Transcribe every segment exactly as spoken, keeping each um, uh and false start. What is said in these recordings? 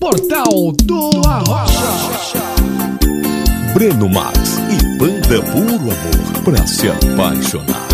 Portal do Arrocha. Breno Max e Banda Puro Amor pra se apaixonar.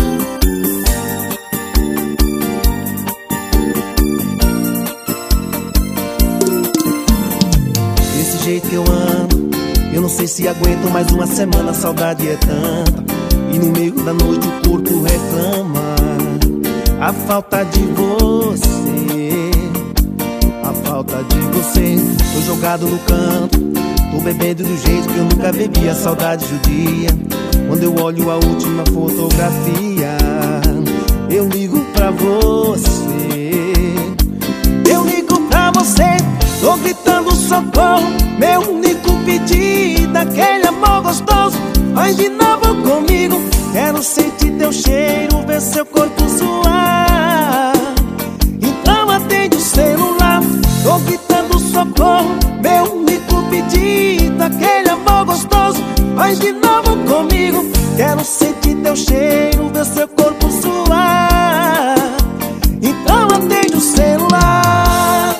Desse jeito que eu ando, eu não sei se aguento mais uma semana, a saudade é tanta. E no meio da noite o corpo reclama a falta de você, a falta de você. Tô jogado no canto, tô bebendo do jeito que eu nunca bebi, a saudade judia. Quando eu olho a última fotografia, eu ligo pra você, eu ligo pra você. Tô gritando socorro, meu único pedido, aquele amor gostoso, faz de novo comigo. Quero sentir teu cheiro, ver seu corpo suar. Então atende o celular. Tô gritando socorro, meu único pedido, aquele amor gostoso, faz de novo comigo. Quero sentir teu cheiro, ver seu corpo suar. Então atende o celular.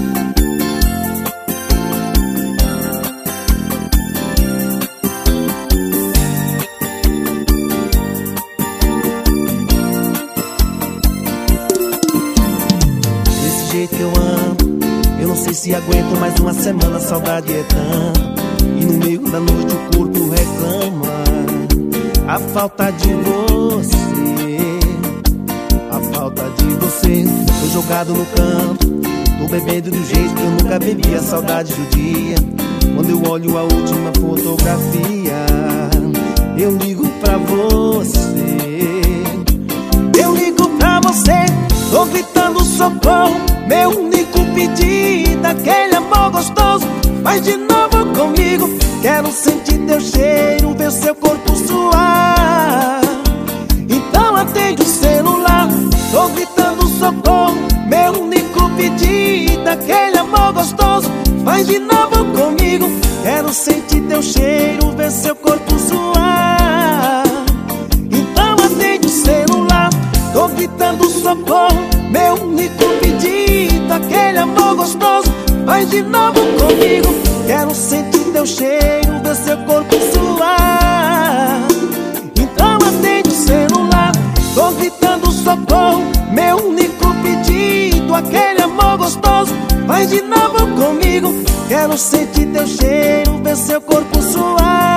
Desse jeito que eu ando, eu não sei se aguento mais uma semana, a saudade é tanta. E no meio da noite o corpo reclama a falta de você, a falta de você. Tô jogado no canto, tô bebendo do jeito que eu nunca bebi, a saudade judia. Quando eu olho a última fotografia, eu ligo pra você, eu ligo pra você. Tô gritando socorro, meu único pedido, aquele amor gostoso, faz de novo comigo. Quero sentir teu cheiro, ver seu corpo suar. Então atende o celular. Tô gritando socorro, meu único pedido, aquele amor gostoso, faz de novo comigo. Quero sentir teu cheiro, ver seu corpo suar. Então atende o celular. Tô gritando socorro, meu único pedido, aquele amor gostoso, faz de novo comigo. Quero sentir teu cheiro, ver seu corpo suar. Então atende o celular. Tô gritando socorro, meu único pedido, aquele amor gostoso, faz de novo comigo. Quero sentir teu cheiro, ver seu corpo suar.